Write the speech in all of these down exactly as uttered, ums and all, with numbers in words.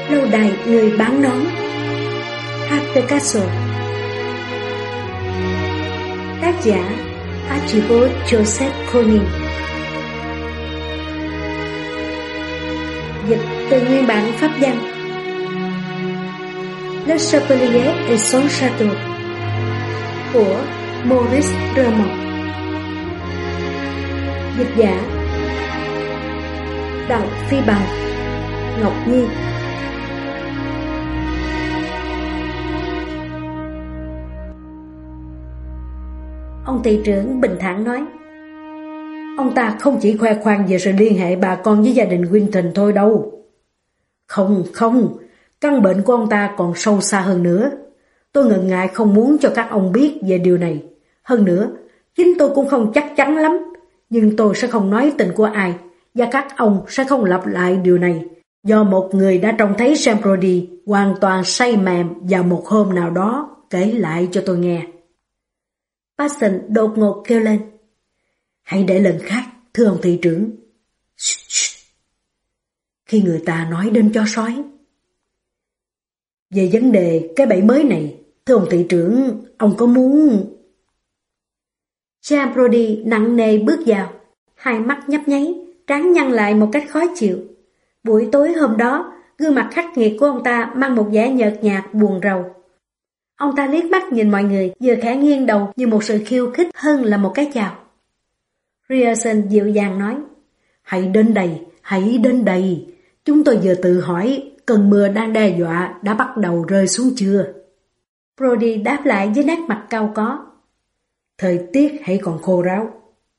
Lâu đài người bán nón. Heather Castle. Tác giả Archibald Joseph Conin. Dịch từ nguyên bản pháp văn. Le Chapelier et son Château của Maurice Raymond. Dịch giả Đặng Phi Bằng, Ngọc Nhi. Ông thị trưởng bình thản nói: ông ta không chỉ khoe khoang về sự liên hệ bà con với gia đình Winton thôi đâu. Không, không, căn bệnh của ông ta còn sâu xa hơn nữa. Tôi ngần ngại không muốn cho các ông biết về điều này. Hơn nữa, chính tôi cũng không chắc chắn lắm, nhưng tôi sẽ không nói tình của ai, và các ông sẽ không lặp lại điều này, do một người đã trông thấy Sam Brody hoàn toàn say mềm vào một hôm nào đó kể lại cho tôi nghe. Paston đột ngột kêu lên: hãy để lần khác, thưa ông thị trưởng. Shh, shh. Khi người ta nói đến chó sói. Về vấn đề cái bẫy mới này, thưa ông thị trưởng, ông có muốn... Sam Brody nặng nề bước vào, hai mắt nhấp nháy, trán nhăn lại một cách khó chịu. Buổi tối hôm đó, gương mặt khắc nghiệt của ông ta mang một vẻ nhợt nhạt buồn rầu. Ông ta liếc mắt nhìn mọi người, vừa khẽ nghiêng đầu như một sự khiêu khích hơn là một cái chào. Grierson dịu dàng nói: hãy đến đây, hãy đến đây. Chúng tôi vừa tự hỏi cơn mưa đang đe dọa đã bắt đầu rơi xuống chưa? Brody đáp lại với nét mặt cau có: thời tiết hãy còn khô ráo.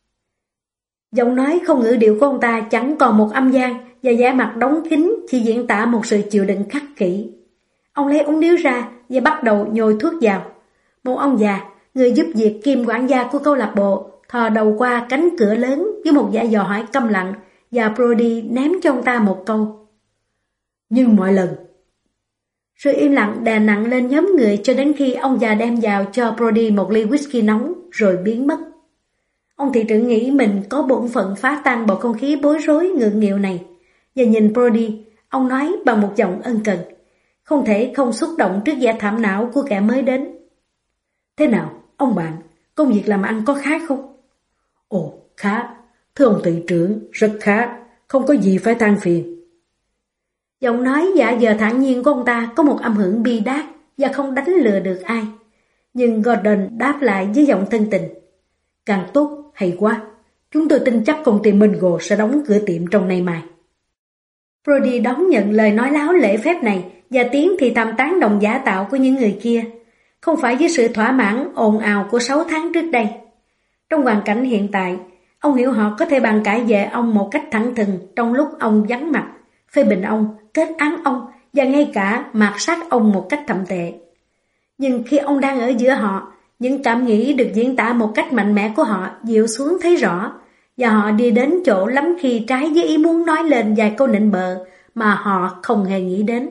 Giọng nói không ngữ điệu của ông ta chẳng còn một âm gian, và vẻ mặt đóng kín chỉ diễn tả một sự chịu đựng khắc kỷ. Ông lấy ống điếu ra và bắt đầu nhồi thuốc vào. Một ông già, người giúp việc kiêm quản gia của câu lạc bộ, thò đầu qua cánh cửa lớn với một vẻ dò hỏi câm lặng, và Brody ném cho ông ta một câu: nhưng mọi lần. Sự im lặng đè nặng lên nhóm người cho đến khi ông già đem vào cho Brody một ly whisky nóng rồi biến mất. Ông thị trưởng nghĩ mình có bổn phận phá tan bầu không khí bối rối ngượng nghịu này, và nhìn Brody, ông nói bằng một giọng ân cần, không thể không xúc động trước vẻ thảm não của kẻ mới đến: thế nào, ông bạn, công việc làm ăn có khá không? Ồ, khá, thưa ông thị trưởng, rất khá, không có gì phải than phiền. Giọng nói dạ dờ thản nhiên của ông ta có một âm hưởng bi đát và không đánh lừa được ai. Nhưng Gordon đáp lại với giọng thân tình: càng tốt, hay quá. Chúng tôi tin chắc công ty Mungo sẽ đóng cửa tiệm trong nay mai. Brody đón nhận lời nói láo lễ phép này và tiếng thì thầm tán đồng giả tạo của những người kia, không phải với sự thỏa mãn ồn ào của sáu tháng trước đây. Trong hoàn cảnh hiện tại, ông hiểu họ có thể bàn cãi về ông một cách thẳng thừng trong lúc ông vắng mặt, phê bình ông, kết án ông và ngay cả mạt sát ông một cách thậm tệ. Nhưng khi ông đang ở giữa họ, những cảm nghĩ được diễn tả một cách mạnh mẽ của họ dịu xuống thấy rõ, và họ đi đến chỗ lắm khi trái với ý muốn nói lên vài câu nịnh bợ mà họ không hề nghĩ đến.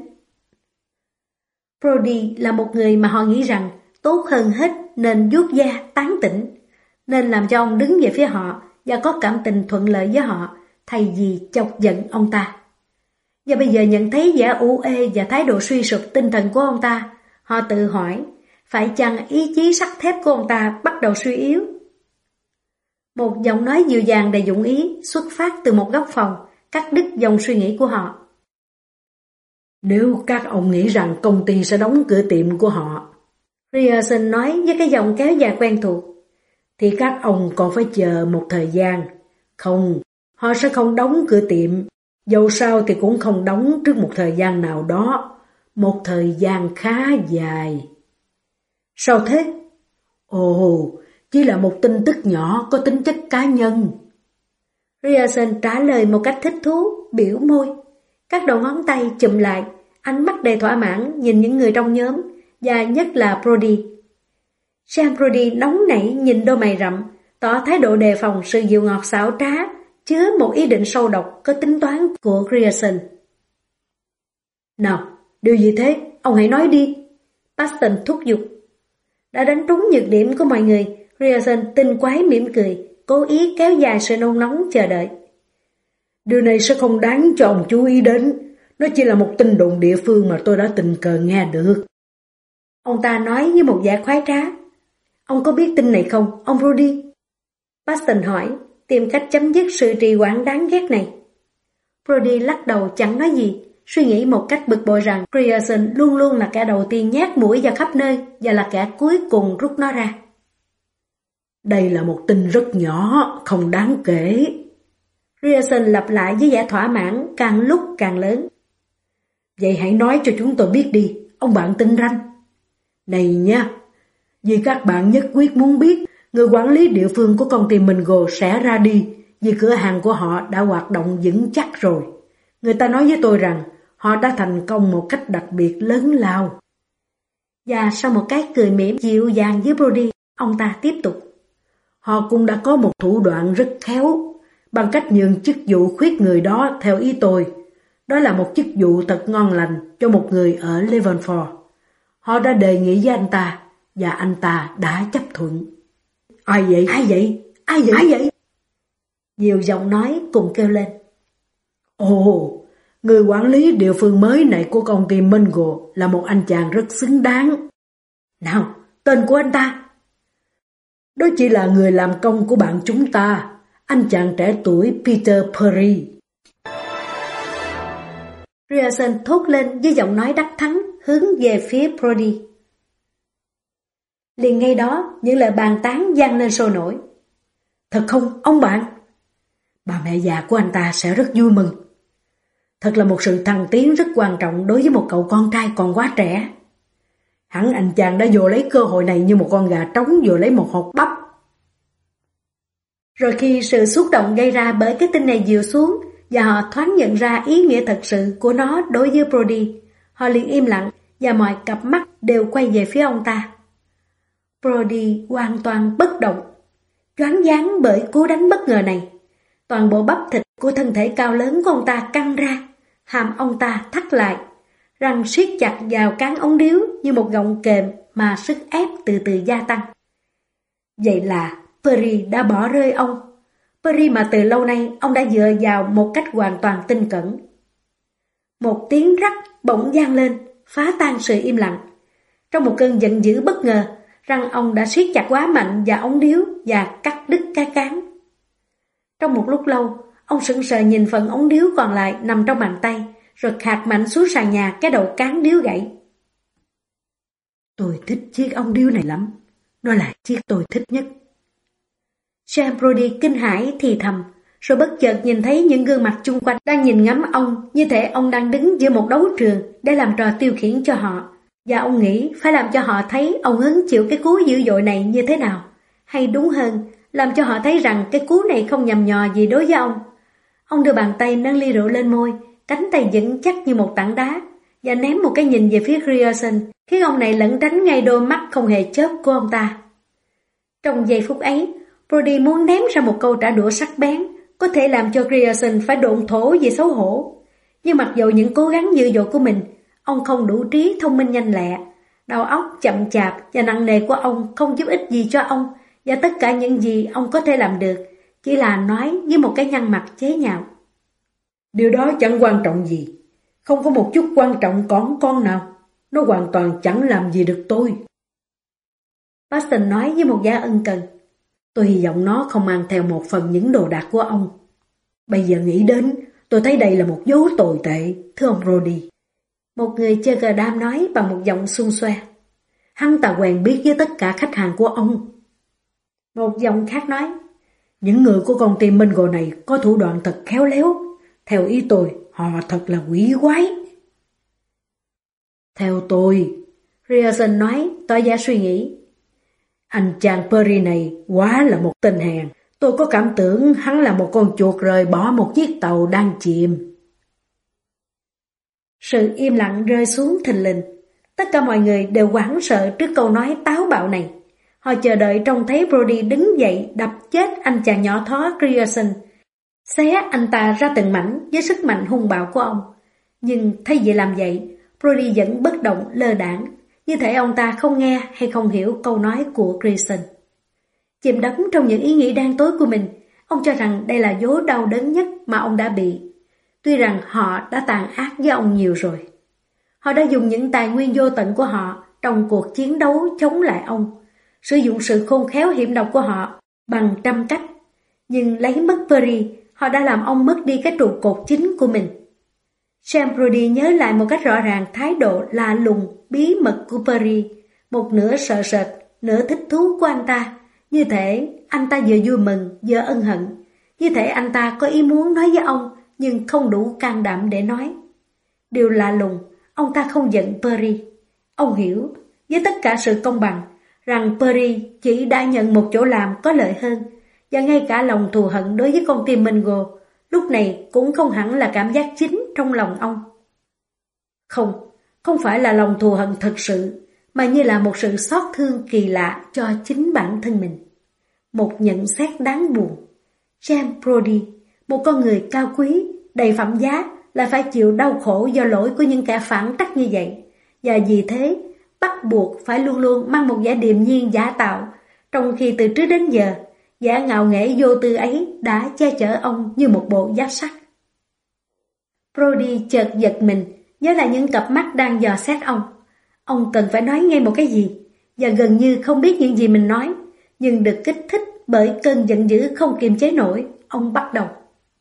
Brody là một người mà họ nghĩ rằng tốt hơn hết nên vuốt da, tán tỉnh, nên làm cho ông đứng về phía họ và có cảm tình thuận lợi với họ, thay vì chọc giận ông ta. Và bây giờ nhận thấy vẻ u ê và thái độ suy sụp tinh thần của ông ta, họ tự hỏi, phải chăng ý chí sắt thép của ông ta bắt đầu suy yếu? Một giọng nói dịu dàng đầy dụng ý xuất phát từ một góc phòng, cắt đứt dòng suy nghĩ của họ. Nếu các ông nghĩ rằng công ty sẽ đóng cửa tiệm của họ, Grierson nói với cái giọng kéo dài quen thuộc, thì các ông còn phải chờ một thời gian. Không, họ sẽ không đóng cửa tiệm, dẫu sao thì cũng không đóng trước một thời gian nào đó, một thời gian khá dài. Sao thế? Ồ, chỉ là một tin tức nhỏ có tính chất cá nhân. Grierson trả lời một cách thích thú, biểu môi. Các đầu ngón tay chụm lại, ánh mắt đầy thỏa mãn nhìn những người trong nhóm, và nhất là Brody. Sam Brody nóng nảy nhìn đôi mày rậm, tỏ thái độ đề phòng sự dịu ngọt xảo trá, chứa một ý định sâu độc có tính toán của Grierson. Nào, điều gì thế? Ông hãy nói đi. Paston thúc giục. Đã đánh trúng nhược điểm của mọi người, Grierson tinh quái mỉm cười, cố ý kéo dài sự nôn nóng chờ đợi. Điều này sẽ không đáng cho ông chú ý đến. Nó chỉ là một tin đồn địa phương mà tôi đã tình cờ nghe được. Ông ta nói với một vẻ khoái trá. Ông có biết tin này không, ông Brody? Paxton hỏi, tìm cách chấm dứt sự trì hoãn đáng ghét này. Brody lắc đầu chẳng nói gì, suy nghĩ một cách bực bội rằng Grierson luôn luôn là kẻ đầu tiên nhét mũi vào khắp nơi và là kẻ cuối cùng rút nó ra. Đây là một tin rất nhỏ, không đáng kể. Grierson lặp lại với vẻ thỏa mãn càng lúc càng lớn. Vậy hãy nói cho chúng tôi biết đi, ông bạn tinh ranh. Này nha, vì các bạn nhất quyết muốn biết, người quản lý địa phương của công ty Mingo sẽ ra đi vì cửa hàng của họ đã hoạt động vững chắc rồi. Người ta nói với tôi rằng họ đã thành công một cách đặc biệt lớn lao. Và sau một cái cười mỉm dịu dàng với Brody, ông ta tiếp tục. Họ cũng đã có một thủ đoạn rất khéo, bằng cách nhường chức vụ khuyết người đó theo ý tôi. Đó là một chức vụ thật ngon lành cho một người ở Leavenworth. Họ đã đề nghị với anh ta, và anh ta đã chấp thuận. Ai vậy? Ai vậy? Ai vậy? Ai vậy? Nhiều giọng nói cùng kêu lên. Ồ, người quản lý địa phương mới này của công ty Mingo là một anh chàng rất xứng đáng. Nào, tên của anh ta? Đó chỉ là người làm công của bạn chúng ta, anh chàng trẻ tuổi Peter Perry. Grierson thốt lên với giọng nói đắc thắng hướng về phía Brody. Liền ngay đó, những lời bàn tán vang lên sôi nổi. Thật không, ông bạn? Bà mẹ già của anh ta sẽ rất vui mừng. Thật là một sự thăng tiến rất quan trọng đối với một cậu con trai còn quá trẻ. Hẳn anh chàng đã vồ lấy cơ hội này như một con gà trống vồ lấy một hột bắp. Rồi khi sự xúc động gây ra bởi cái tin này dịu xuống và họ thoáng nhận ra ý nghĩa thật sự của nó đối với Brody, họ liền im lặng và mọi cặp mắt đều quay về phía ông ta. Brody hoàn toàn bất động, choáng váng bởi cú đánh bất ngờ này. Toàn bộ bắp thịt của thân thể cao lớn của ông ta căng ra, hàm ông ta thắt lại, răng siết chặt vào cán ống điếu như một gọng kềm mà sức ép từ từ gia tăng. Vậy là Perry đã bỏ rơi ông. Perry mà từ lâu nay ông đã dựa vào một cách hoàn toàn tinh cẩn. Một tiếng rắc bỗng vang lên, phá tan sự im lặng. Trong một cơn giận dữ bất ngờ, răng ông đã siết chặt quá mạnh vào ống điếu và cắt đứt cái cán. Trong một lúc lâu, ông sững sờ nhìn phần ống điếu còn lại nằm trong bàn tay, rồi khạc mạnh xuống sàn nhà cái đầu cán điếu gãy. Tôi thích chiếc ống điếu này lắm. Nó là chiếc tôi thích nhất. Sam Brody kinh hãi thì thầm, rồi bất chợt nhìn thấy những gương mặt chung quanh đang nhìn ngắm ông, như thể ông đang đứng giữa một đấu trường để làm trò tiêu khiển cho họ. Và ông nghĩ phải làm cho họ thấy ông hứng chịu cái cú dữ dội này như thế nào. Hay đúng hơn, làm cho họ thấy rằng cái cú này không nhằm nhò gì đối với ông. Ông đưa bàn tay nâng ly rượu lên môi, cánh tay vững chắc như một tảng đá, và ném một cái nhìn về phía Grierson, khiến ông này lẩn tránh ngay đôi mắt không hề chớp của ông ta. Trong giây phút ấy, Brody muốn ném ra một câu trả đũa sắc bén, có thể làm cho Grierson phải độn thổ vì xấu hổ. Nhưng mặc dù những cố gắng dữ dội của mình, ông không đủ trí thông minh nhanh lẹ. Đầu óc chậm chạp và nặng nề của ông không giúp ích gì cho ông, và tất cả những gì ông có thể làm được chỉ là nói với một cái nhăn mặt chế nhạo. Điều đó chẳng quan trọng gì. Không có một chút quan trọng cỏn con nào. Nó hoàn toàn chẳng làm gì được tôi. Paxton nói với một vẻ ân cần. Tôi hy vọng nó không mang theo một phần những đồ đạc của ông. Bây giờ nghĩ đến, tôi thấy đây là một dấu tồi tệ, thưa ông Brody. Một người chơi cờ đam nói bằng một giọng xun xoe. Hắn ta quen biết với tất cả khách hàng của ông. Một giọng khác nói. Những người của công ty Mingo này có thủ đoạn thật khéo léo. Theo ý tôi, họ thật là quỷ quái. Theo tôi, Grierson nói, tỏ ra suy nghĩ. Anh chàng Perry này quá là một tên hèn. Tôi có cảm tưởng hắn là một con chuột rời bỏ một chiếc tàu đang chìm. Sự im lặng rơi xuống thình lình. Tất cả mọi người đều hoảng sợ trước câu nói táo bạo này. Họ chờ đợi trông thấy Brody đứng dậy đập chết anh chàng nhỏ thó Grierson, xé anh ta ra từng mảnh với sức mạnh hung bạo của ông. Nhưng thay vì làm vậy, Brody vẫn bất động lơ đãng, như thể ông ta không nghe hay không hiểu câu nói của Grierson. Chìm đắm trong những ý nghĩ đen tối của mình, ông cho rằng đây là vố đau đớn nhất mà ông đã bị. tuy rằng họ đã tàn ác với ông nhiều rồi. Họ đã dùng những tài nguyên vô tận của họ trong cuộc chiến đấu chống lại ông, sử dụng sự khôn khéo hiểm độc của họ bằng trăm cách. Nhưng lấy mất Perry, họ đã làm ông mất đi cái trụ cột chính của mình. Sam Brody nhớ lại một cách rõ ràng thái độ lạ lùng, bí mật của Perry, một nửa sợ sệt, nửa thích thú của anh ta. Như thể anh ta vừa vui mừng, vừa ân hận. Như thể anh ta có ý muốn nói với ông, nhưng không đủ can đảm để nói. Điều lạ lùng, ông ta không giận Perry. Ông hiểu, với tất cả sự công bằng, rằng Perry chỉ đã nhận một chỗ làm có lợi hơn, và ngay cả lòng thù hận đối với con tim Mungo lúc này cũng không hẳn là cảm giác chính trong lòng ông. Không, không phải là lòng thù hận thật sự, mà như là một sự xót thương kỳ lạ cho chính bản thân mình. Một nhận xét đáng buồn. Sam Brody, một con người cao quý, đầy phẩm giá, lại phải chịu đau khổ do lỗi của những kẻ phản trắc như vậy, và vì thế bắt buộc phải luôn luôn mang một vẻ điềm nhiên giả tạo, trong khi từ trước đến giờ vẻ ngạo nghễ vô tư ấy đã che chở ông như một bộ giáp sắt. Brody chợt giật mình, nhớ lại những cặp mắt đang dò xét ông. Ông cần phải nói ngay một cái gì, và gần như không biết những gì mình nói, nhưng được kích thích bởi cơn giận dữ không kiềm chế nổi, ông bắt đầu.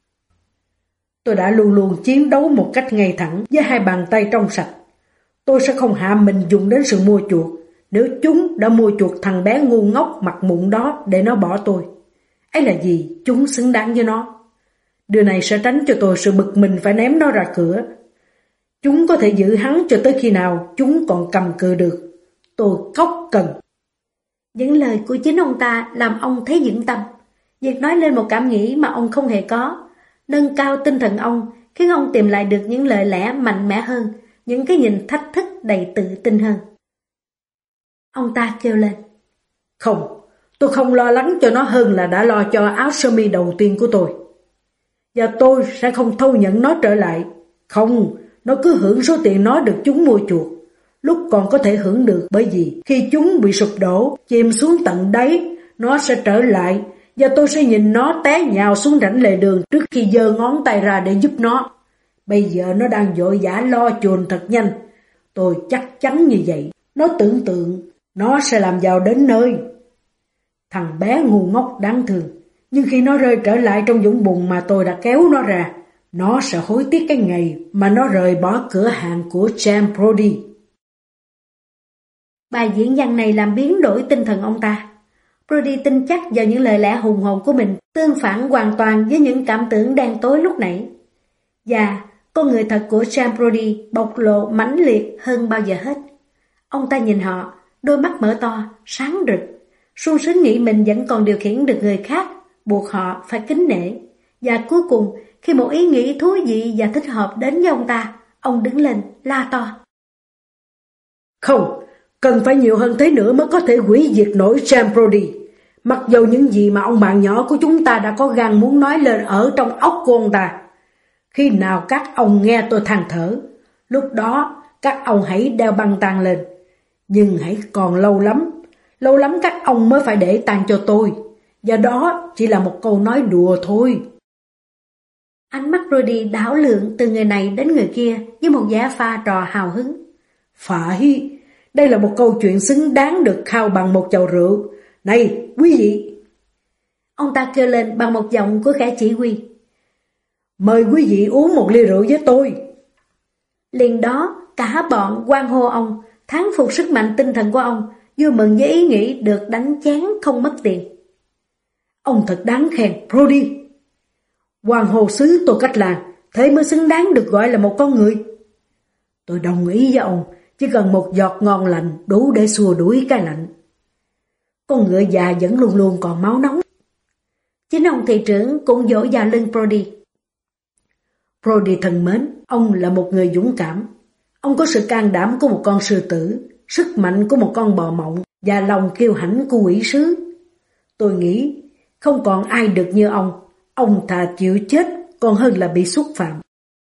Tôi đã luôn luôn chiến đấu một cách ngay thẳng với hai bàn tay trong sạch. Tôi sẽ không hạ mình dùng đến sự mua chuộc, nếu chúng đã mua chuộc thằng bé ngu ngốc mặt mụn đó để nó bỏ tôi. Ấy là gì chúng xứng đáng với nó. Điều này sẽ tránh cho tôi sự bực mình phải ném nó ra cửa. Chúng có thể giữ hắn cho tới khi nào chúng còn cầm cự được. Tôi cóc cần. Những lời của chính ông ta làm ông thấy vững tâm. Việc nói lên một cảm nghĩ mà ông không hề có, nâng cao tinh thần ông, khiến ông tìm lại được những lời lẽ mạnh mẽ hơn, những cái nhìn thách thức đầy tự tin hơn. Ông ta kêu lên. Không, tôi không lo lắng cho nó hơn là đã lo cho áo sơ mi đầu tiên của tôi. Và tôi sẽ không thâu nhận nó trở lại. Không, nó cứ hưởng số tiền nó được chúng mua chuộc. Lúc còn có thể hưởng được, bởi vì khi chúng bị sụp đổ, chìm xuống tận đáy, nó sẽ trở lại, và tôi sẽ nhìn nó té nhào xuống rãnh lề đường trước khi giơ ngón tay ra để giúp nó. Bây giờ nó đang vội vã lo chuồn thật nhanh. Tôi chắc chắn như vậy. Nó tưởng tượng nó sẽ làm giàu đến nơi. Thằng bé ngu ngốc đáng thương. Nhưng khi nó rơi trở lại trong vũng bùn mà tôi đã kéo nó ra, nó sẽ hối tiếc cái ngày mà nó rời bỏ cửa hàng của Sam Brody. Bài diễn văn này làm biến đổi tinh thần ông ta. Brody tin chắc vào những lời lẽ hùng hồn của mình, tương phản hoàn toàn với những cảm tưởng đen tối lúc nãy. Và con người thật của Sam Brody bộc lộ mãnh liệt hơn bao giờ hết. Ông ta nhìn họ, đôi mắt mở to, sáng rực, sung sướng nghĩ mình vẫn còn điều khiển được người khác, buộc họ phải kính nể. Và cuối cùng, khi một ý nghĩ thú vị và thích hợp đến với ông ta, ông đứng lên, la to. Không, cần phải nhiều hơn thế nữa mới có thể hủy diệt nổi Sam Brody. Mặc dầu những gì mà ông bạn nhỏ của chúng ta đã có gan muốn nói lên ở trong óc của ông ta. Khi nào các ông nghe tôi than thở, lúc đó các ông hãy đeo băng tang lên. Nhưng hãy còn lâu lắm, lâu lắm các ông mới phải để tang cho tôi. Và đó chỉ là một câu nói đùa thôi. Ánh mắt Brody đảo lượn từ người này đến người kia với một vẻ pha trò hào hứng. Phải, đây là một câu chuyện xứng đáng được khao bằng một chầu rượu. Này, quý vị! Ông ta kêu lên bằng một giọng của kẻ chỉ huy. Mời quý vị uống một ly rượu với tôi. Liền đó, cả bọn hoan hô ông, thán phục sức mạnh tinh thần của ông, vui mừng với ý nghĩ được đánh chén không mất tiền. Ông thật đáng khen, Brody. Hoàng hồ xứ tôi cách làng, thế mới xứng đáng được gọi là một con người. Tôi đồng ý với ông, chỉ cần một giọt ngon lành đủ để xua đuổi cái lạnh. Con ngựa già vẫn luôn luôn còn máu nóng. Chính ông thị trưởng cũng vỗ vào lưng Brody. Brody thân mến, ông là một người dũng cảm. Ông có sự can đảm của một con sư tử, sức mạnh của một con bò mộng và lòng kiêu hãnh của quỷ sứ. Tôi nghĩ không còn ai được như ông. Ông thà chịu chết còn hơn là bị xúc phạm.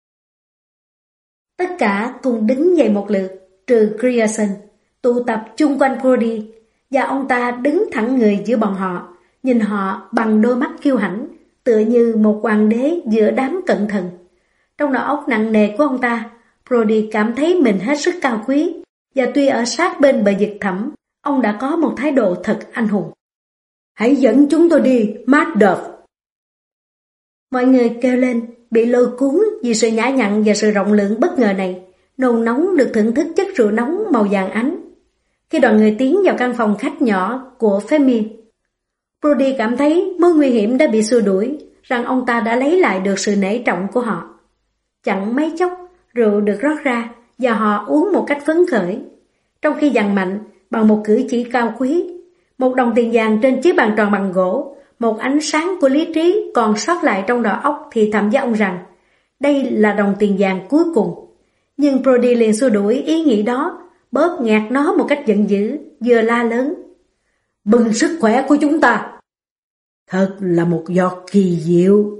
Tất cả cùng đứng dậy một lượt, trừ Grierson, tụ tập chung quanh Brody, và ông ta đứng thẳng người giữa bọn họ, nhìn họ bằng đôi mắt kiêu hãnh, tựa như một hoàng đế giữa đám cận thần. Trong đầu óc nặng nề của ông ta, Brody cảm thấy mình hết sức cao quý, và tuy ở sát bên bờ vực thẳm, ông đã có một thái độ thật anh hùng. Hãy dẫn chúng tôi đi, Macduff. Mọi người kêu lên, bị lôi cuốn vì sự nhã nhặn và sự rộng lượng bất ngờ này, nôn nóng được thưởng thức chất rượu nóng màu vàng ánh. Khi đoàn người tiến vào căn phòng khách nhỏ của Femi, Brody cảm thấy mối nguy hiểm đã bị xua đuổi, rằng ông ta đã lấy lại được sự nể trọng của họ. Chẳng mấy chốc, rượu được rót ra và họ uống một cách phấn khởi, trong khi dằn mạnh bằng một cử chỉ cao quý. Một đồng tiền vàng trên chiếc bàn tròn bằng gỗ, một ánh sáng của lý trí còn sót lại trong đầu óc thì thầm với ông rằng đây là đồng tiền vàng cuối cùng. Nhưng Brody liền xua đuổi ý nghĩ đó, bóp nghẹt nó một cách giận dữ, vừa la lớn: Mừng sức khỏe của chúng ta! Thật là một giọt kỳ diệu.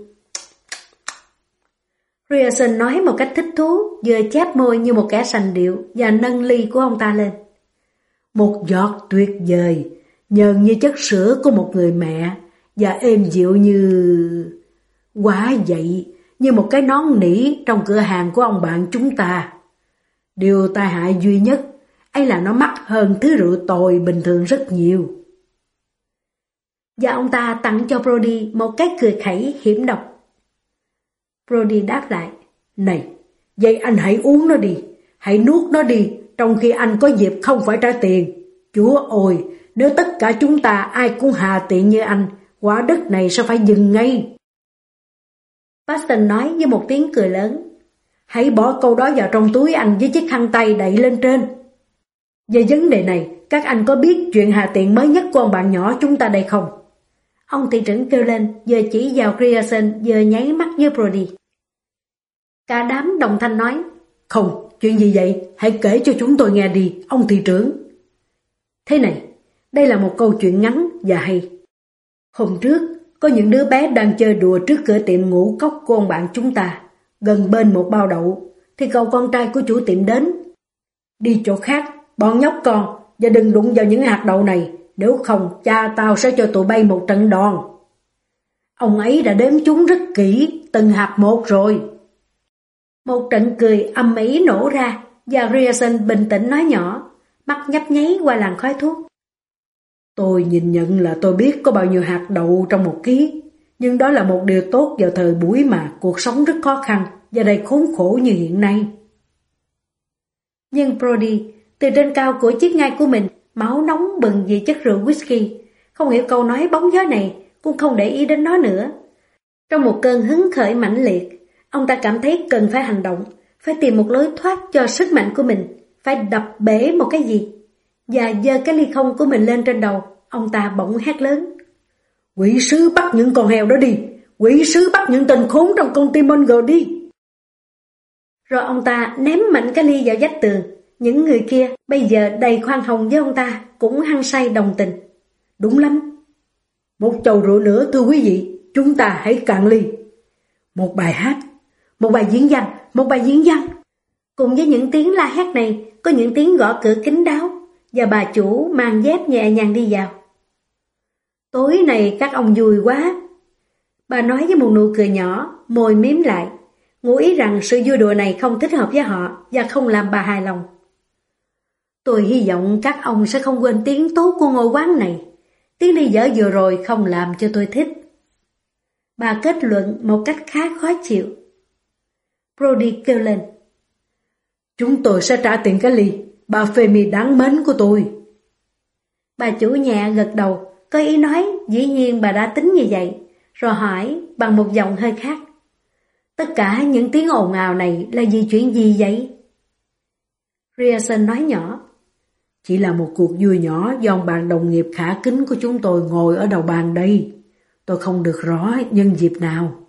Grierson nói một cách thích thú, vừa chép môi như một kẻ sành điệu và nâng ly của ông ta lên. Một giọt tuyệt vời, nhờn như chất sữa của một người mẹ và êm dịu như... Quá vậy, như một cái nón nỉ trong cửa hàng của ông bạn chúng ta. Điều tai hại duy nhất ấy là nó mắc hơn thứ rượu tồi bình thường rất nhiều. Và ông ta tặng cho Brody một cái cười khẩy hiểm độc. Brody đáp lại: Này, vậy anh hãy uống nó đi, hãy nuốt nó đi, trong khi anh có dịp không phải trả tiền. Chúa ơi, nếu tất cả chúng ta ai cũng hà tiện như anh, quả đất này sẽ phải dừng ngay. Paxton nói với một tiếng cười lớn: Hãy bỏ câu đó vào trong túi anh với chiếc khăn tay đậy lên trên. Về vấn đề này, các anh có biết chuyện hà tiện mới nhất của ông bạn nhỏ chúng ta đây không? Ông thị trưởng kêu lên, vừa chỉ vào Grierson vừa nháy mắt với Brody. Cả đám đồng thanh nói: Không, chuyện gì vậy? Hãy kể cho chúng tôi nghe đi, ông thị trưởng. Thế này, đây là một câu chuyện ngắn và hay. Hôm trước, có những đứa bé đang chơi đùa trước cửa tiệm ngũ cốc của ông bạn chúng ta, gần bên một bao đậu, thì cậu con trai của chủ tiệm đến. Đi chỗ khác, bọn nhóc con, và đừng đụng vào những hạt đậu này, nếu không cha tao sẽ cho tụi bay một trận đòn. Ông ấy đã đếm chúng rất kỹ, từng hạt một rồi. Một trận cười âm ỉ nổ ra, và Grierson bình tĩnh nói nhỏ, mắt nhấp nháy qua làn khói thuốc: Tôi nhìn nhận là tôi biết có bao nhiêu hạt đậu trong một ký, nhưng đó là một điều tốt vào thời buổi mà cuộc sống rất khó khăn và đầy khốn khổ như hiện nay. Nhưng Brody, từ trên cao của chiếc ngai của mình, máu nóng bừng vì chất rượu whisky, không hiểu câu nói bóng gió này, cũng không để ý đến nó nữa. Trong một cơn hứng khởi mãnh liệt, ông ta cảm thấy cần phải hành động, phải tìm một lối thoát cho sức mạnh của mình, phải đập bể một cái gì. Và giơ cái ly không của mình lên trên đầu, ông ta bỗng hét lớn: Quỷ sứ bắt những con heo đó đi! Quỷ sứ bắt những tên khốn trong công ty Munger đi! Rồi ông ta ném mạnh cái ly vào vách tường. Những người kia bây giờ đầy khoan hồng với ông ta cũng hăng say đồng tình. Đúng lắm. Một chầu rượu nữa thưa quý vị, chúng ta hãy cạn ly. Một bài hát, một bài diễn văn, một bài diễn văn. Cùng với những tiếng la hét này, có những tiếng gõ cửa kín đáo, và bà chủ mang dép nhẹ nhàng đi vào. Tối này các ông vui quá. Bà nói với một nụ cười nhỏ, môi mím lại, ngụ ý rằng sự vui đùa này không thích hợp với họ và không làm bà hài lòng. Tôi hy vọng các ông sẽ không quên tiếng tốt của ngôi quán này. Tiếng đi dở vừa rồi không làm cho tôi thích. Bà kết luận một cách khá khó chịu. Brody kêu lên: Chúng tôi sẽ trả tiền cái ly, bà Femi đáng mến của tôi. Bà chủ nhà gật đầu, có ý nói dĩ nhiên bà đã tính như vậy, rồi hỏi bằng một giọng hơi khác: Tất cả những tiếng ồn ào này là vì chuyện gì vậy? Grierson nói nhỏ: Chỉ là một cuộc vui nhỏ do ông bạn đồng nghiệp khả kính của chúng tôi ngồi ở đầu bàn đây. Tôi không được rõ nhân dịp nào.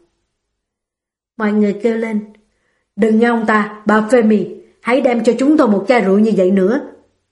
Mọi người kêu lên: Đừng nghe ông ta, bà Femi, hãy đem cho chúng tôi một chai rượu như vậy nữa.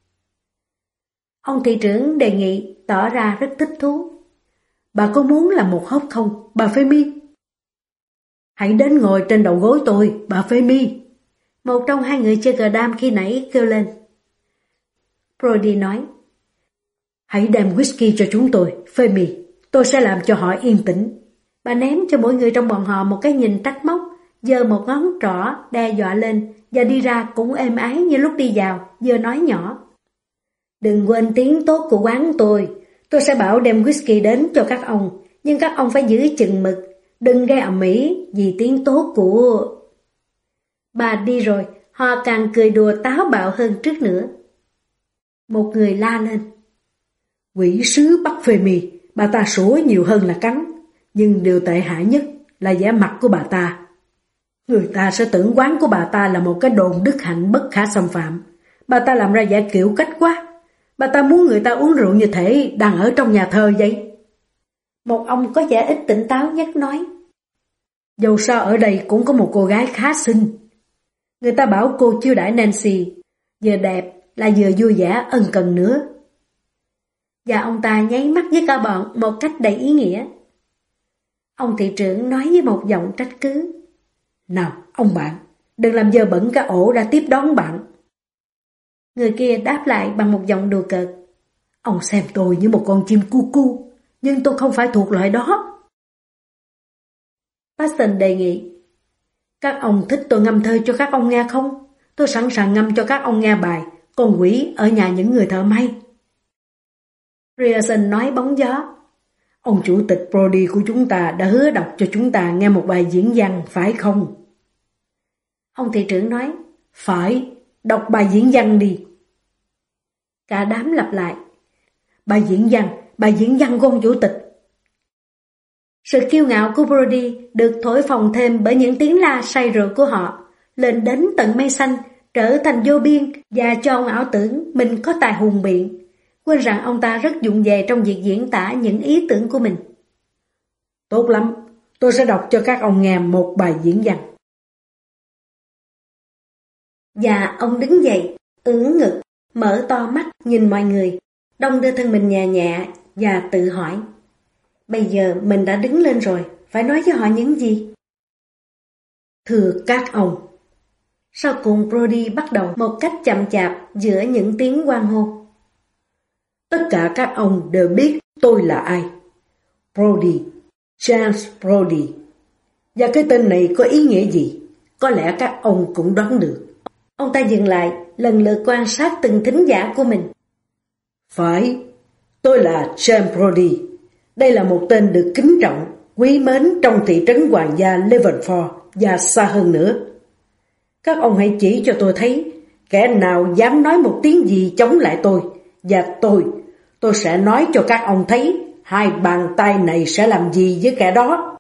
Ông thị trưởng đề nghị, tỏ ra rất thích thú: Bà có muốn làm một hớp không, bà Femi? Hãy đến ngồi trên đầu gối tôi, bà Femi. Một trong hai người chơi cờ đam khi nãy kêu lên. Brody nói: Hãy đem whisky cho chúng tôi, Femi. Tôi sẽ làm cho họ yên tĩnh. Bà ném cho mỗi người trong bọn họ một cái nhìn trách móc, giơ một ngón trỏ đe dọa lên và đi ra cũng êm ái như lúc đi vào, vừa nói nhỏ. Đừng quên tiếng tốt của quán tôi, tôi sẽ bảo đem whisky đến cho các ông, nhưng các ông phải giữ chừng mực, đừng gây ầm ĩ vì tiếng tốt của... Bà đi rồi, họ càng cười đùa táo bạo hơn trước nữa. Một người la lên. Quỷ sứ Bắc Phê Mì, bà ta sủa nhiều hơn là cắn, nhưng điều tệ hại nhất là vẻ mặt của bà ta. Người ta sẽ tưởng quán của bà ta là một cái đồn đức hạnh bất khả xâm phạm. Bà ta làm ra vẻ kiểu cách quá. Bà ta muốn người ta uống rượu như thể đang ở trong nhà thờ vậy. Một ông có vẻ ít tỉnh táo nhất nói. Dẫu sao ở đây cũng có một cô gái khá xinh. Người ta bảo cô chiêu đãi Nancy, vừa đẹp là vừa vui vẻ ân cần nữa. Và ông ta nháy mắt với cả bọn một cách đầy ý nghĩa. Ông thị trưởng nói với một giọng trách cứ. Nào, ông bạn, đừng làm dơ bẩn cái ổ đã tiếp đón bạn. Người kia đáp lại bằng một giọng đùa cợt. Ông xem tôi như một con chim cu cu, nhưng tôi không phải thuộc loại đó. Paxton đề nghị. Các ông thích tôi ngâm thơ cho các ông nghe không? Tôi sẵn sàng ngâm cho các ông nghe bài Con quỷ ở nhà những người thợ may. Grierson nói bóng gió. Ông chủ tịch Brody của chúng ta đã hứa đọc cho chúng ta nghe một bài diễn văn, phải không? Ông thị trưởng nói. Phải, đọc bài diễn văn đi. Cả đám lặp lại. Bài diễn văn, bài diễn văn của ông chủ tịch. Sự kiêu ngạo của Brody được thổi phồng thêm bởi những tiếng la say rượu của họ, lên đến tận mây xanh, trở thành vô biên và cho ông ảo tưởng mình có tài hùng biện, quên rằng ông ta rất vụng về trong việc diễn tả những ý tưởng của mình. Tốt lắm, tôi sẽ đọc cho các ông nghe một bài diễn văn. Và ông đứng dậy, ưỡn ngực, mở to mắt nhìn mọi người, đong đưa thân mình nhẹ nhẹ và tự hỏi. Bây giờ mình đã đứng lên rồi, phải nói với họ những gì? Thưa các ông. Sau cùng Brody bắt đầu một cách chậm chạp giữa những tiếng hoan hô. Tất cả các ông đều biết tôi là ai. Brody, James Brody. Và cái tên này có ý nghĩa gì? Có lẽ các ông cũng đoán được. Ông ta dừng lại, lần lượt quan sát từng thính giả của mình. Phải, tôi là James Brody. Đây là một tên được kính trọng, quý mến trong thị trấn hoàng gia Leavenworth và xa hơn nữa. Các ông hãy chỉ cho tôi thấy kẻ nào dám nói một tiếng gì chống lại tôi, và tôi, tôi sẽ nói cho các ông thấy hai bàn tay này sẽ làm gì với kẻ đó.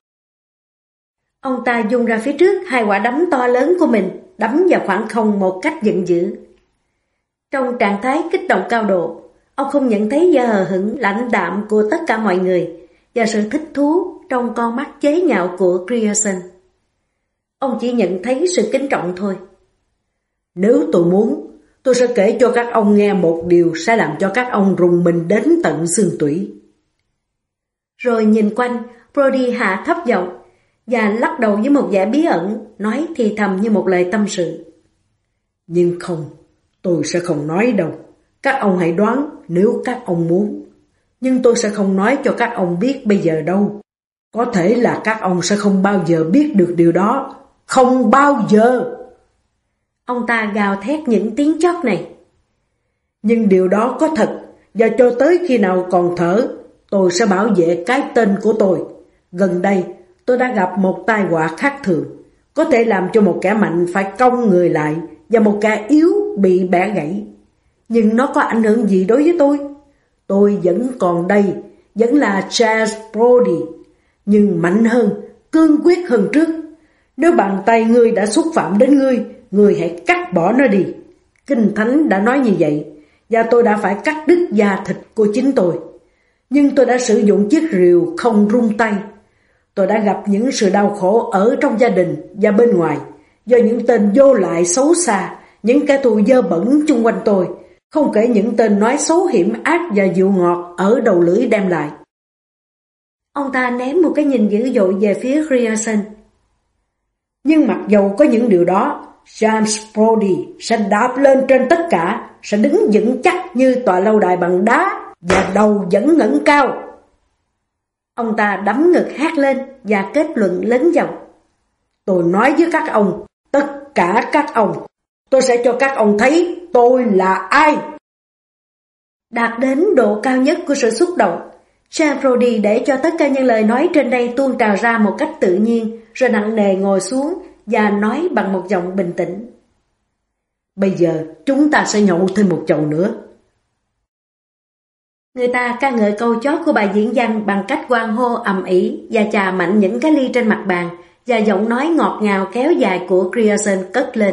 Ông ta vung ra phía trước hai quả đấm to lớn của mình, đấm vào khoảng không một cách giận dữ. Trong trạng thái kích động cao độ, ông không nhận thấy vẻ hờ hững lãnh đạm của tất cả mọi người và sự thích thú trong con mắt chế nhạo của Grierson. Ông chỉ nhận thấy sự kính trọng thôi. Nếu tôi muốn, tôi sẽ kể cho các ông nghe một điều sẽ làm cho các ông rùng mình đến tận xương tủy. Rồi nhìn quanh, Brody hạ thấp giọng và lắc đầu với một vẻ bí ẩn, nói thì thầm như một lời tâm sự. Nhưng không, tôi sẽ không nói đâu. Các ông hãy đoán nếu các ông muốn. Nhưng tôi sẽ không nói cho các ông biết bây giờ đâu. Có thể là các ông sẽ không bao giờ biết được điều đó. Không bao giờ! Ông ta gào thét những tiếng chót này. Nhưng điều đó có thật, và cho tới khi nào còn thở, tôi sẽ bảo vệ cái tên của tôi. Gần đây, tôi đã gặp một tai họa khác thường, có thể làm cho một kẻ mạnh phải cong người lại và một kẻ yếu bị bẻ gãy. Nhưng nó có ảnh hưởng gì đối với tôi? Tôi vẫn còn đây, vẫn là Charles Brody, nhưng mạnh hơn, cương quyết hơn trước. Nếu bàn tay ngươi đã xúc phạm đến ngươi, ngươi hãy cắt bỏ nó đi. Kinh Thánh đã nói như vậy, và tôi đã phải cắt đứt da thịt của chính tôi. Nhưng tôi đã sử dụng chiếc rìu không rung tay. Tôi đã gặp những sự đau khổ ở trong gia đình và bên ngoài, do những tên vô lại xấu xa, những kẻ thù dơ bẩn chung quanh tôi, không kể những tên nói xấu hiểm ác và dịu ngọt ở đầu lưỡi đem lại. Ông ta ném một cái nhìn dữ dội về phía Grierson. Nhưng mặc dầu có những điều đó, James Brody sẽ đạp lên trên tất cả, sẽ đứng vững chắc như tòa lâu đài bằng đá và đầu vẫn ngẩng cao. Ông ta đấm ngực hét lên và kết luận lớn giọng. Tôi nói với các ông, tất cả các ông, tôi sẽ cho các ông thấy tôi là ai. Đạt đến độ cao nhất của sự xúc động, Sam Brody để cho tất cả những lời nói trên đây tuôn trào ra một cách tự nhiên, rồi nặng nề ngồi xuống và nói bằng một giọng bình tĩnh. Bây giờ chúng ta sẽ nhậu thêm một chầu nữa. Người ta ca ngợi câu chót của bài diễn văn bằng cách hoan hô ầm ĩ và chà mạnh những cái ly trên mặt bàn, và giọng nói ngọt ngào kéo dài của Grierson cất lên.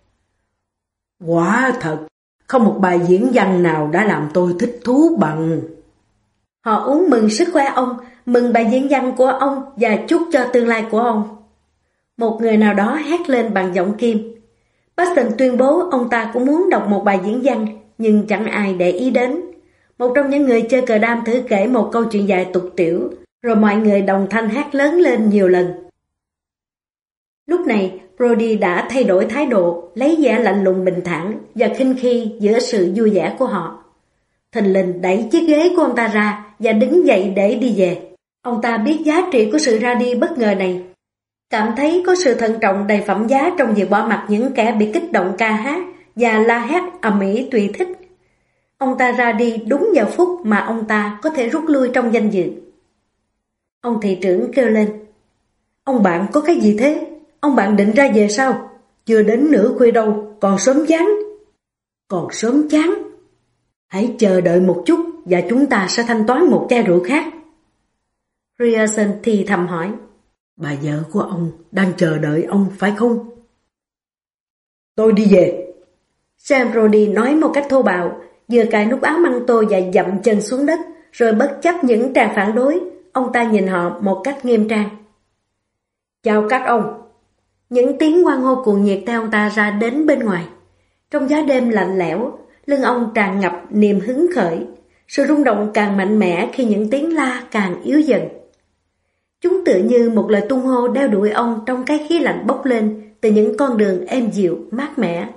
Quả thật, không một bài diễn văn nào đã làm tôi thích thú bằng. Họ uống mừng sức khỏe ông, mừng bài diễn văn của ông và chúc cho tương lai của ông. Một người nào đó hét lên bằng giọng kim. Paxton tuyên bố ông ta cũng muốn đọc một bài diễn văn, nhưng chẳng ai để ý đến. Một trong những người chơi cờ đam thử kể một câu chuyện dài tục tĩu, rồi mọi người đồng thanh hát lớn lên nhiều lần. Lúc này, Brody đã thay đổi thái độ, lấy vẻ lạnh lùng bình thản và khinh khi giữa sự vui vẻ của họ. Thình lình đẩy chiếc ghế của ông ta ra và đứng dậy để đi về. Ông ta biết giá trị của sự ra đi bất ngờ này, cảm thấy có sự thận trọng đầy phẩm giá trong việc bỏ mặc những kẻ bị kích động ca hát và la hét ầm ĩ tùy thích. Ông ta ra đi đúng vào phút mà ông ta có thể rút lui trong danh dự. Ông thị trưởng kêu lên. Ông bạn có cái gì thế? Ông bạn định ra về sao? Chưa đến nửa khuya đâu, còn sớm chán. Còn sớm chán. Hãy chờ đợi một chút và chúng ta sẽ thanh toán một chai rượu khác. Grierson thì thầm hỏi. Bà vợ của ông đang chờ đợi ông phải không? Tôi đi về. Sam Brody nói một cách thô bạo, vừa cài nút áo măng tô và dậm chân xuống đất, rồi bất chấp những tràng phản đối, ông ta nhìn họ một cách nghiêm trang. Chào các ông. Những tiếng hoan hô cuồng nhiệt theo ông ta ra đến bên ngoài. Trong gió đêm lạnh lẽo, lưng ông tràn ngập niềm hứng khởi, sự rung động càng mạnh mẽ khi những tiếng la càng yếu dần. Chúng tựa như một lời tung hô đeo đuổi ông trong cái khí lạnh bốc lên từ những con đường êm dịu, mát mẻ.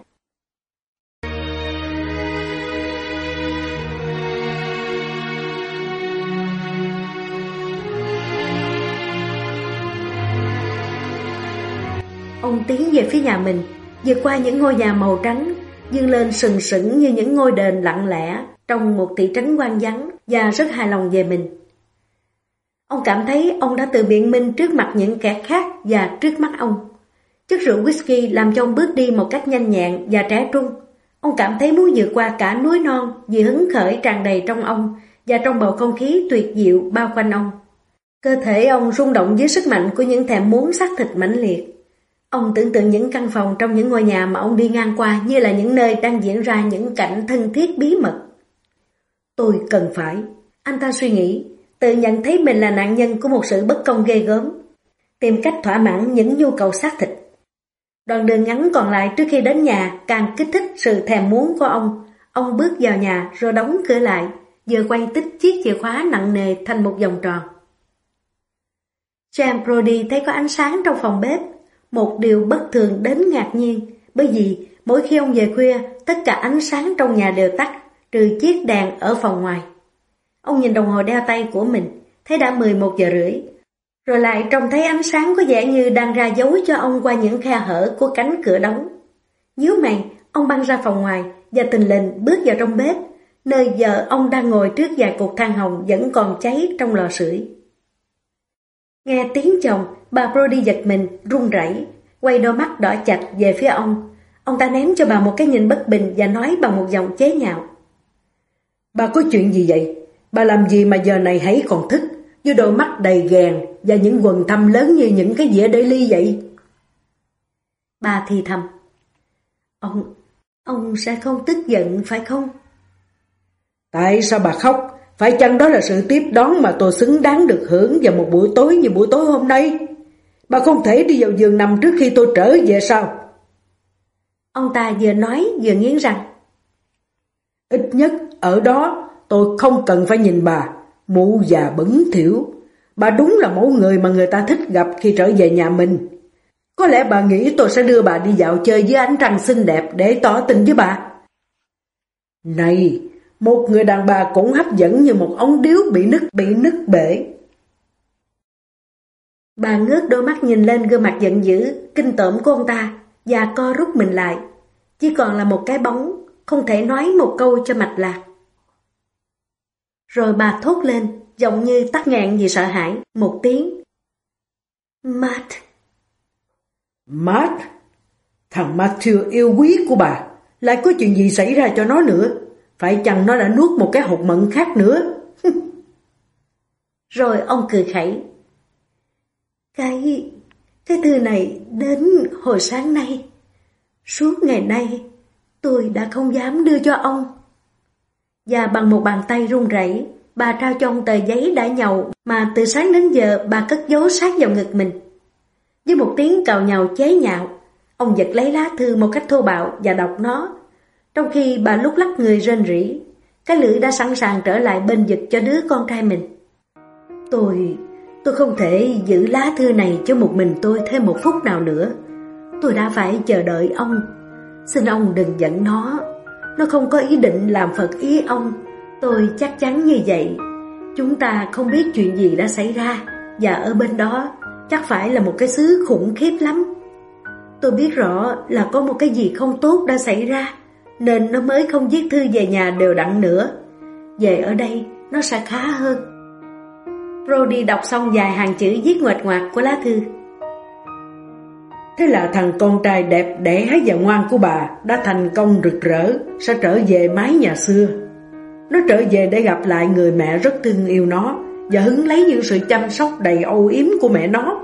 Ông tiến về phía nhà mình, vượt qua những ngôi nhà màu trắng, vươn lên sừng sững như những ngôi đền lặng lẽ trong một thị trấn hoang vắng và rất hài lòng về mình. Ông cảm thấy ông đã tự biện minh trước mặt những kẻ khác và trước mắt ông. Chất rượu whisky làm cho ông bước đi một cách nhanh nhẹn và trẻ trung. Ông cảm thấy muốn vượt qua cả núi non vì hứng khởi tràn đầy trong ông và trong bầu không khí tuyệt diệu bao quanh ông. Cơ thể ông rung động dưới sức mạnh của những thèm muốn xác thịt mãnh liệt. Ông tưởng tượng những căn phòng trong những ngôi nhà mà ông đi ngang qua như là những nơi đang diễn ra những cảnh thân thiết bí mật. Tôi cần phải, anh ta suy nghĩ, tự nhận thấy mình là nạn nhân của một sự bất công ghê gớm, tìm cách thỏa mãn những nhu cầu xác thịt. Đoạn đường ngắn còn lại trước khi đến nhà càng kích thích sự thèm muốn của ông. Ông bước vào nhà rồi đóng cửa lại, vừa quay tích chiếc chìa khóa nặng nề thành một vòng tròn. Sam Brody thấy có ánh sáng trong phòng bếp, một điều bất thường đến ngạc nhiên, bởi vì mỗi khi ông về khuya, tất cả ánh sáng trong nhà đều tắt, trừ chiếc đèn ở phòng ngoài. Ông nhìn đồng hồ đeo tay của mình, thấy đã mười một giờ rưỡi, rồi lại trông thấy ánh sáng có vẻ như đang ra dấu cho ông qua những khe hở của cánh cửa đóng. Nhíu mày, ông băng ra phòng ngoài và tình lình bước vào trong bếp, nơi giờ ông đang ngồi trước vài cục than hồng vẫn còn cháy trong lò sưởi. Nghe tiếng chồng, bà Brody giật mình, run rẩy, quay đôi mắt đỏ chạch về phía ông. Ông ta ném cho bà một cái nhìn bất bình và nói bằng một giọng chế nhạo. Bà có chuyện gì vậy? Bà làm gì mà giờ này hãy còn thức, với đôi mắt đầy ghèn và những quầng thâm lớn như những cái dĩa để ly vậy? Bà thì thầm. Ông, ông sẽ không tức giận phải không? Tại sao bà khóc? Phải chăng đó là sự tiếp đón mà tôi xứng đáng được hưởng vào một buổi tối như buổi tối hôm nay? Bà không thể đi vào giường nằm trước khi tôi trở về sao? Ông ta vừa nói vừa nghiến răng. Ít nhất ở đó tôi không cần phải nhìn bà, mụ già bẩn thỉu. Bà đúng là mẫu người mà người ta thích gặp khi trở về nhà mình. Có lẽ bà nghĩ tôi sẽ đưa bà đi dạo chơi với ánh trăng xinh đẹp để tỏ tình với bà. Này, một người đàn bà cũng hấp dẫn như một ống điếu bị nứt bị nứt bể. Bà ngước đôi mắt nhìn lên gương mặt giận dữ, kinh tởm của ông ta và co rút mình lại. Chỉ còn là một cái bóng, không thể nói một câu cho mạch lạc. Rồi bà thốt lên, giọng như tắc nghẹn vì sợ hãi, một tiếng. Matt. Matt? Thằng Matthew yêu quý của bà, lại có chuyện gì xảy ra cho nó nữa? Phải chăng nó đã nuốt một cái hột mận khác nữa? Rồi ông cười khẩy. Cái... cái thư này đến hồi sáng nay. Suốt ngày nay, tôi đã không dám đưa cho ông. Và bằng một bàn tay run rẩy, bà trao cho ông tờ giấy đã nhầu mà từ sáng đến giờ bà cất giấu sát vào ngực mình. Với một tiếng cào nhàu chế nhạo, ông giật lấy lá thư một cách thô bạo và đọc nó. Trong khi bà lúc lắc người rên rỉ, cái lưỡi đã sẵn sàng trở lại bên vực cho đứa con trai mình. Tôi... tôi không thể giữ lá thư này cho một mình tôi thêm một phút nào nữa. Tôi đã phải chờ đợi ông. Xin ông đừng giận nó. Nó không có ý định làm phật ý ông. Tôi chắc chắn như vậy. Chúng ta không biết chuyện gì đã xảy ra, và ở bên đó chắc phải là một cái xứ khủng khiếp lắm. Tôi biết rõ là có một cái gì không tốt đã xảy ra, nên nó mới không viết thư về nhà đều đặn nữa. Về ở đây nó sẽ khá hơn. Brody đọc xong vài hàng chữ viết ngoạch ngoạc của lá thư. Thế là thằng con trai đẹp đẽ và ngoan của bà đã thành công rực rỡ, sẽ trở về mái nhà xưa. Nó trở về để gặp lại người mẹ rất thương yêu nó và hứng lấy những sự chăm sóc đầy âu yếm của mẹ nó.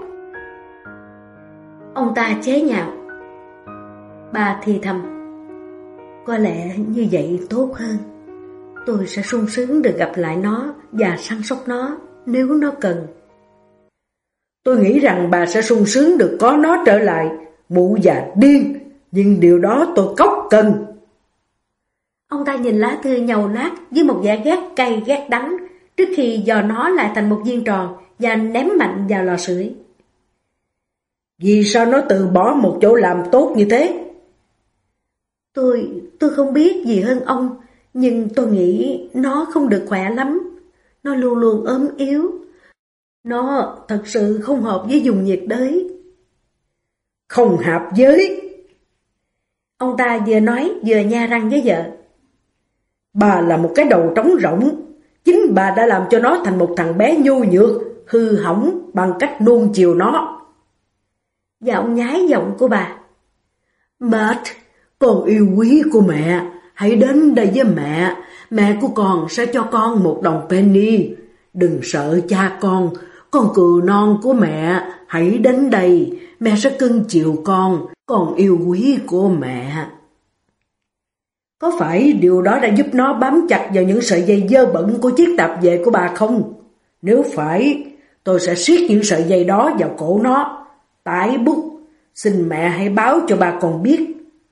Ông ta chế nhạo. Bà thì thầm. Có lẽ như vậy tốt hơn. Tôi sẽ sung sướng được gặp lại nó và săn sóc nó nếu nó cần. Tôi nghĩ rằng bà sẽ sung sướng được có nó trở lại, mụ già điên, nhưng điều đó tôi cóc cần. Ông ta nhìn lá thư nhầu nát với một vẻ ghét cay ghét đắng, trước khi dò nó lại thành một viên tròn và ném mạnh vào lò sưởi. Vì sao nó từ bỏ một chỗ làm tốt như thế? Tôi, tôi không biết gì hơn ông, nhưng tôi nghĩ nó không được khỏe lắm. Nó luôn luôn ốm yếu. Nó thật sự không hợp với vùng nhiệt đới. Không hợp với? Ông ta vừa nói vừa nha răng với vợ. Bà là một cái đầu trống rỗng. Chính bà đã làm cho nó thành một thằng bé nhu nhược, hư hỏng bằng cách nuông chiều nó. Và ông nhái giọng của bà. Matt, con yêu quý của mẹ, hãy đến đây với mẹ. Mẹ của con sẽ cho con một đồng penny. Đừng sợ cha con, con cừu non của mẹ, hãy đến đây. Mẹ sẽ cưng chiều con, con yêu quý của mẹ. Có phải điều đó đã giúp nó bám chặt vào những sợi dây dơ bẩn của chiếc tạp dề của bà không? Nếu phải, tôi sẽ siết những sợi dây đó vào cổ nó. Tái bút, xin mẹ hãy báo cho bà còn biết.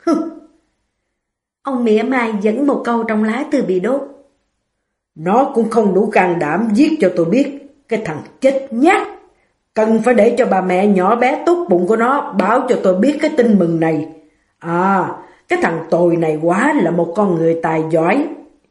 Ông mỉa mai dẫn một câu trong lá thư bị đốt. Nó cũng không đủ can đảm viết cho tôi biết. Cái thằng chết nhát. Cần phải để cho bà mẹ nhỏ bé tốt bụng của nó báo cho tôi biết cái tin mừng này. À, cái thằng tồi này quá là một con người tài giỏi.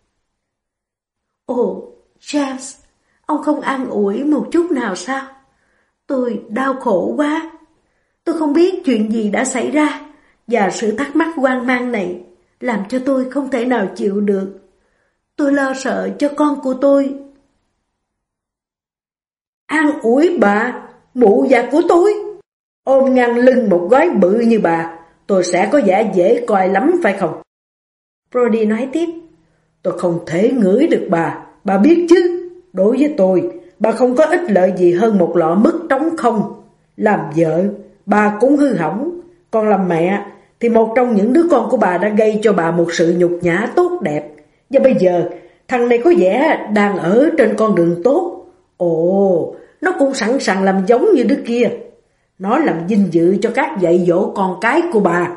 Ồ, James, ông không an ủi một chút nào sao? Tôi đau khổ quá. Tôi không biết chuyện gì đã xảy ra, và sự thắc mắc hoang mang này làm cho tôi không thể nào chịu được. Tôi lo sợ cho con của tôi. An ủi bà, mụ già của tôi. Ôm ngang lưng một gói bự như bà, tôi sẽ có vẻ dễ coi lắm phải không? Brody nói tiếp. Tôi không thể ngửi được bà, bà biết chứ. Đối với tôi, bà không có ích lợi gì hơn một lọ mứt trống không. Làm vợ, bà cũng hư hỏng. Còn làm mẹ, thì một trong những đứa con của bà đã gây cho bà một sự nhục nhã tốt đẹp. Và bây giờ, thằng này có vẻ đang ở trên con đường tốt. Ồ, nó cũng sẵn sàng làm giống như đứa kia. Nó làm vinh dự cho các dạy dỗ con cái của bà.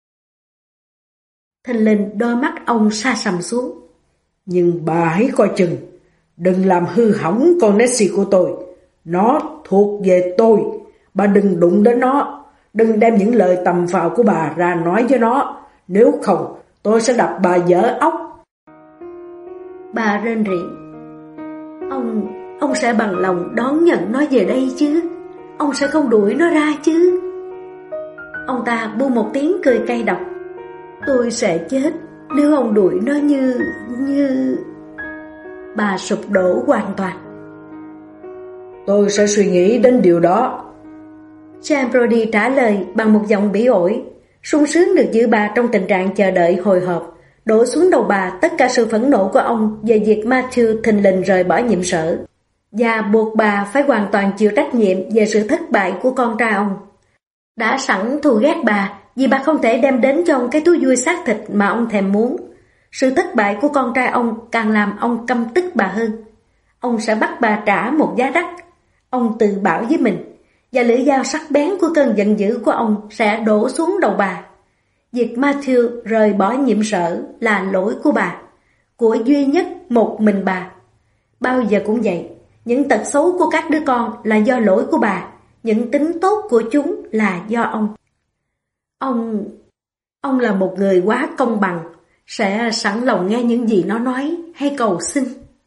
Thình lình đôi mắt ông sa sầm xuống. Nhưng bà hãy coi chừng, đừng làm hư hỏng con Nessie của tôi. Nó thuộc về tôi. Bà đừng đụng đến nó. Đừng đem những lời tầm phào của bà ra nói với nó. Nếu không, tôi sẽ đập bà dở óc. Bà rên rỉ. Ông, ông sẽ bằng lòng đón nhận nó về đây chứ? ông sẽ không đuổi nó ra chứ? Ông ta buông một tiếng cười cay độc. Tôi sẽ chết nếu ông đuổi nó như... như... Bà sụp đổ hoàn toàn. Tôi sẽ suy nghĩ đến điều đó. Jean Brodie trả lời bằng một giọng bỉ ổi. Sung sướng được giữ bà trong tình trạng chờ đợi hồi hộp, đổ xuống đầu bà tất cả sự phẫn nộ của ông về việc Matthew thình lình rời bỏ nhiệm sở, và buộc bà phải hoàn toàn chịu trách nhiệm về sự thất bại của con trai ông. Đã sẵn thù ghét bà vì bà không thể đem đến cho ông cái thú vui xác thịt mà ông thèm muốn. Sự thất bại của con trai ông càng làm ông căm tức bà hơn. Ông sẽ bắt bà trả một giá đắt. Ông tự bảo với mình, và lưỡi dao sắc bén của cơn giận dữ của ông sẽ đổ xuống đầu bà. Việc Matthew rời bỏ nhiệm sở là lỗi của bà, của duy nhất một mình bà. Bao giờ cũng vậy, những tật xấu của các đứa con là do lỗi của bà, những tính tốt của chúng là do ông. Ông... Ông là một người quá công bằng, sẽ sẵn lòng nghe những gì nó nói hay cầu xin.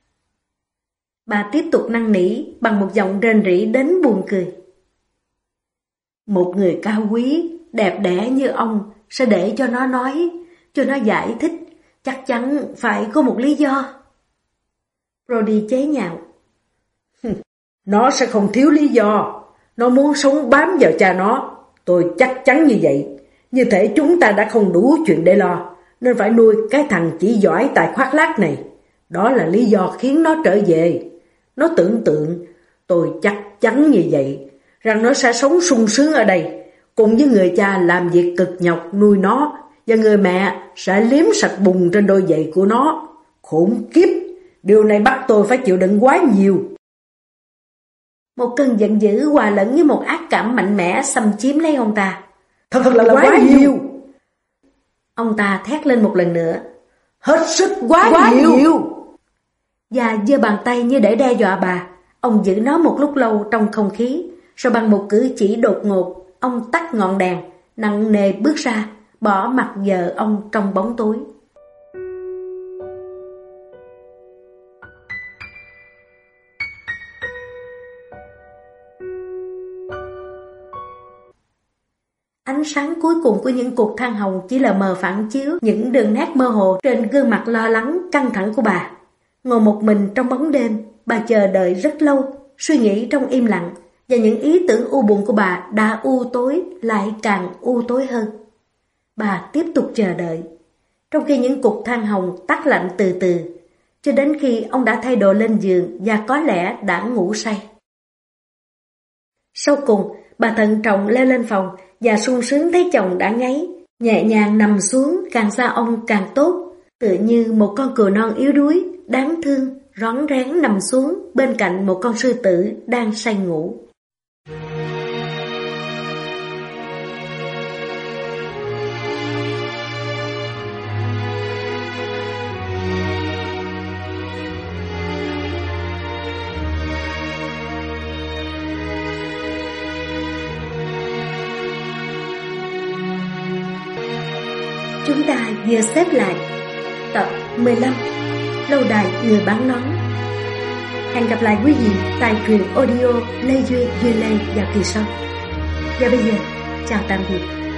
Bà tiếp tục năn nỉ bằng một giọng rên rỉ đến buồn cười. Một người cao quý, đẹp đẽ như ông sẽ để cho nó nói, cho nó giải thích, chắc chắn phải có một lý do. Brodie chế nhạo. Nó sẽ không thiếu lý do, nó muốn sống bám vào cha nó, tôi chắc chắn như vậy. Như thể chúng ta đã không đủ chuyện để lo, nên phải nuôi cái thằng chỉ giỏi tài khoác lác này. Đó là lý do khiến nó trở về. Nó tưởng tượng, tôi chắc chắn như vậy, rằng nó sẽ sống sung sướng ở đây, cùng với người cha làm việc cực nhọc nuôi nó, và người mẹ sẽ liếm sạch bùn trên đôi giày của nó. Khốn kiếp, điều này bắt tôi phải chịu đựng quá nhiều. Một cơn giận dữ hòa lẫn với một ác cảm mạnh mẽ xâm chiếm lấy ông ta. Thật, thật là, là quá, quá nhiều. nhiều. Ông ta thét lên một lần nữa. Hết sức quá, quá nhiều. nhiều. Và giơ bàn tay như để đe dọa bà. Ông giữ nó một lúc lâu trong không khí, rồi bằng một cử chỉ đột ngột, ông tắt ngọn đèn, nặng nề bước ra, bỏ mặc vợ ông trong bóng tối. Ánh sáng cuối cùng của những cột than hồng chỉ là mờ phản chiếu những đường nét mơ hồ trên gương mặt lo lắng, căng thẳng của bà. Ngồi một mình trong bóng đêm, bà chờ đợi rất lâu, suy nghĩ trong im lặng, và những ý tưởng u buồn của bà đã u tối lại càng u tối hơn. Bà tiếp tục chờ đợi, trong khi những cục than hồng tắt lạnh từ từ, cho đến khi ông đã thay đồ lên giường và có lẽ đã ngủ say. Sau cùng, bà thận trọng leo lên phòng và sung sướng thấy chồng đã ngáy, nhẹ nhàng nằm xuống, càng xa ông càng tốt, tựa như một con cừu non yếu đuối, đáng thương, rón rén nằm xuống bên cạnh một con sư tử đang say ngủ. Chúng ta vừa xếp lại tập mười lăm, Lâu đài người bán nón. Hẹn gặp lại quý vị tại truyện audio Lê Duy Duy Lê vào kỳ sau. Và bây giờ, chào tạm biệt.